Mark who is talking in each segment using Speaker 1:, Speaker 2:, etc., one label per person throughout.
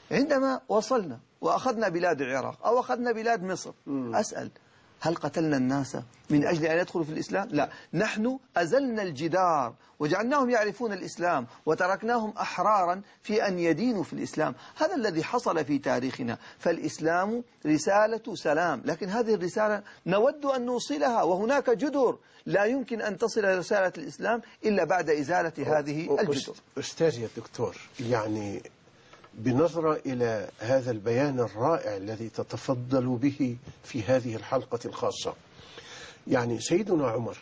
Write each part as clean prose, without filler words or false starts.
Speaker 1: عندما وصلنا وأخذنا بلاد العراق أو أخذنا بلاد مصر، أسأل هل قتلنا الناس من أجل أن يدخلوا في الإسلام؟ لا، نحن أزلنا الجدار وجعلناهم يعرفون الإسلام وتركناهم أحرارا في أن يدينوا في الإسلام. هذا الذي حصل في تاريخنا. فالإسلام رسالة سلام، لكن هذه الرسالة نود أن نوصلها، وهناك جدر لا يمكن أن تصل رسالة الإسلام إلا بعد إزالة هذه الجدر.
Speaker 2: أستاذ يا دكتور، يعني بنظرة إلى هذا البيان الرائع الذي تتفضل به في هذه الحلقة الخاصة، يعني سيدنا عمر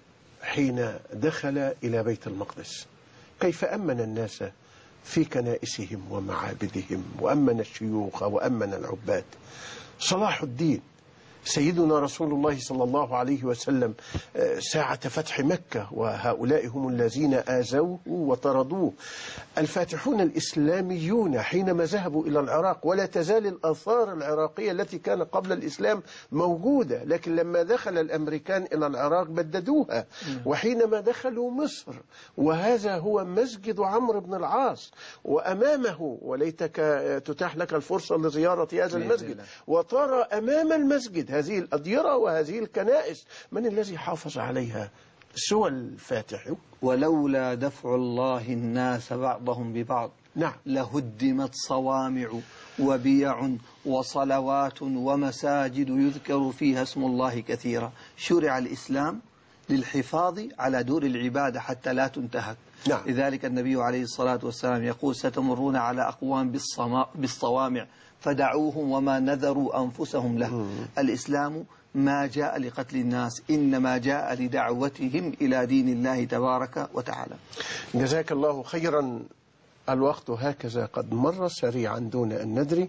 Speaker 2: حين دخل إلى بيت المقدس كيف أمن الناس في كنائسهم ومعابدهم، وأمن الشيوخ وأمن العباد. صلاح الدين سيدنا رسول الله صلى الله عليه وسلم ساعة فتح مكة، وهؤلاء هم الذين آذوه وطردوه. الفاتحون الإسلاميون حينما ذهبوا إلى العراق، ولا تزال الآثار العراقية التي كان قبل الإسلام موجودة، لكن لما دخل الأمريكان إلى العراق بددوها. وحينما دخلوا مصر، وهذا هو مسجد عمرو بن العاص، وأمامه وليتك تتاح لك الفرصة لزيارة هذا المسجد وترى أمام المسجد هذه الأديرة وهذه الكنائس، من الذي حافظ عليها سوى الفاتح؟
Speaker 1: ولولا دفع الله الناس بعضهم ببعض
Speaker 2: نعم
Speaker 1: لهدمت صوامع وبيع وصلوات ومساجد يذكر فيها اسم الله كثيرا. شرع الإسلام للحفاظ على دور العبادة حتى لا تنتهك.
Speaker 2: نعم.
Speaker 1: لذلك النبي عليه الصلاة والسلام يقول ستمرون على أقوام بالصوامع فدعوهم وما نذروا أنفسهم له. الإسلام ما جاء لقتل الناس، إنما جاء لدعوتهم إلى دين الله تبارك وتعالى.
Speaker 2: جزاك الله خيرا. الوقت هكذا قد مر سريعا دون أن ندري،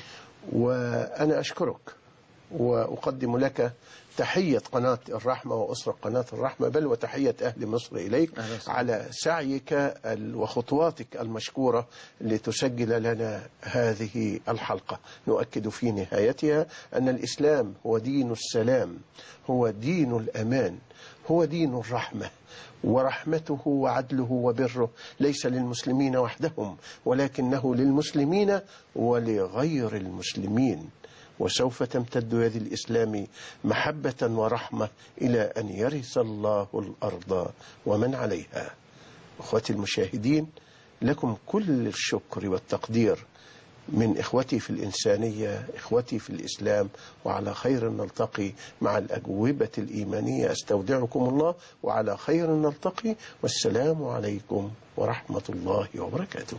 Speaker 2: وأنا أشكرك وأقدم لك تحية قناة الرحمة وأسرة قناة الرحمة، بل وتحية أهل مصر إليك على سعيك وخطواتك المشكورة لتسجل لنا هذه الحلقة. نؤكد في نهايتها أن الإسلام هو دين السلام، هو دين الأمان، هو دين الرحمة، ورحمته وعدله وبره ليس للمسلمين وحدهم، ولكنه للمسلمين ولغير المسلمين. وسوف تمتد يد الإسلام محبة ورحمة إلى أن يرث الله الأرض ومن عليها. أخوتي المشاهدين، لكم كل الشكر والتقدير من إخوتي في الإنسانية، إخوتي في الإسلام، وعلى خير نلتقي مع الأجوبة الإيمانية. أستودعكم الله، وعلى خير نلتقي، والسلام عليكم ورحمة الله وبركاته.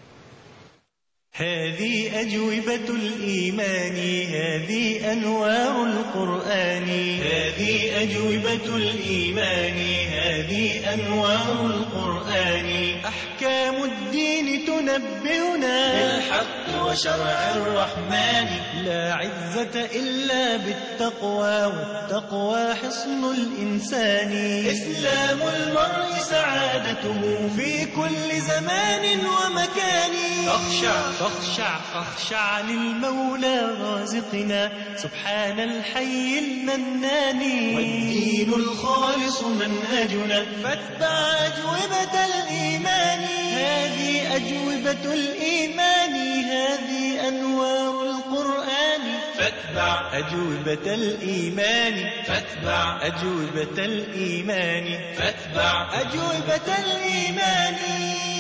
Speaker 3: هذه أجوبة الإيمان، هذه أنوار القرآن، هذه أجوبة الإيمان، هذه أنوار القرآن. أحكام الدين تنبئنا بالحق وشرع الرحمن. لا عزة إلا بالتقوى، والتقوى حصن الإنسان. إسلام المرء سعادته في كل زمان ومكان. فاخشع للمولى رازقنا سبحان الحي المنان. والدين الخالص منهجنا فاتبع أجوبة الإيمان. هذه أجوبة الإيمان، هذه أنوار القرآن. فاتبع أجوبة الإيمان، فاتبع أجوبة الإيمان، فاتبع أجوبة الإيمان.